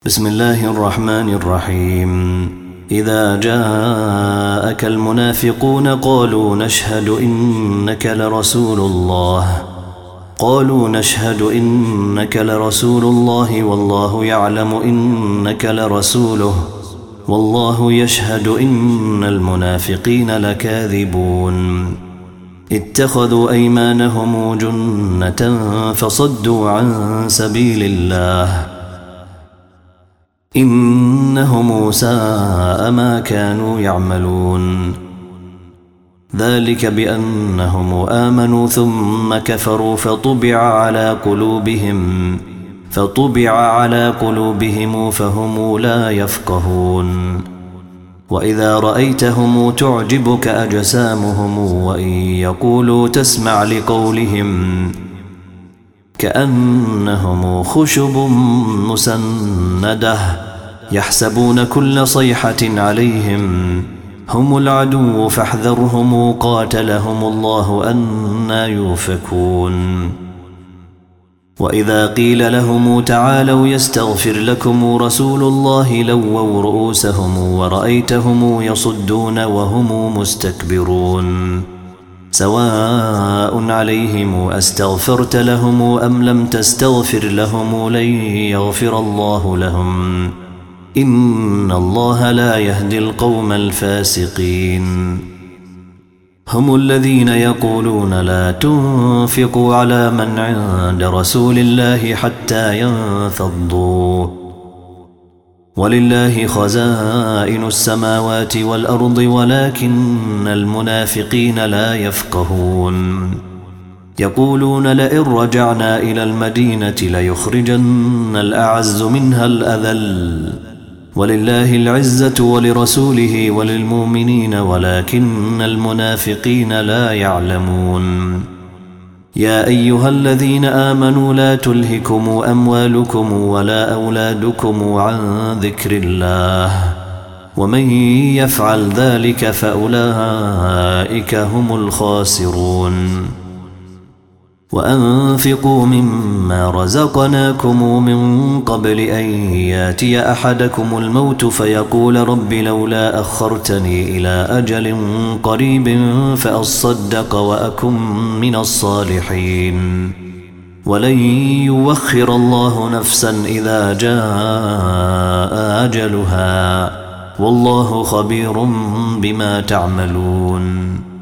بسم الله الرحمن الرحيم. إذا جاءك المنافقون قالوا نشهد إنك لرسول الله والله يعلم إنك لرسوله والله يشهد إن المنافقين لكاذبون. اتخذوا أيمانهم جنة فصدوا عن سبيل الله إنهم ساء ما كانوا يعملون. ذلك بأنهم آمنوا ثم كفروا فطبع على قلوبهم فهم لا يفقهون. وإذا رأيتهم تعجبك أجسامهم وإن يقولوا تسمع لقولهم كأنهم خشب مسندة يحسبون كل صيحة عليهم هم العدو فاحذرهم قاتلهم الله أنى يؤفكون. وإذا قيل لهم تعالوا يستغفر لكم رسول الله لووا رؤوسهم ورأيتهم يصدون وهم مستكبرون. سواء عليهم أستغفرت لهم أم لم تستغفر لهم لن يغفر الله لهم إن الله لا يهدي القوم الفاسقين. هم الذين يقولون لا تنفقوا على من عند رسول الله حتى ينفضوا ولله خزائن السماوات والأرض ولكن المنافقين لا يفقهون. يقولون لئن رجعنا إلى المدينة ليخرجن الأعز منها الأذل ولله العزة ولرسوله وللمؤمنين ولكن المنافقين لا يعلمون. يا أيها الذين آمنوا لا تلهكم أموالكم ولا أولادكم عن ذكر الله ومن يفعل ذلك فأولئك هم الخاسرون. وأنفقوا مما رزقناكم من قبل أن ياتي أحدكم الموت فيقول رب لولا أخرتني إلى أجل قريب فأصدق وأكن من الصالحين ولن يوخر الله نفسا إذا جاء أجلها والله خبير بما تعملون.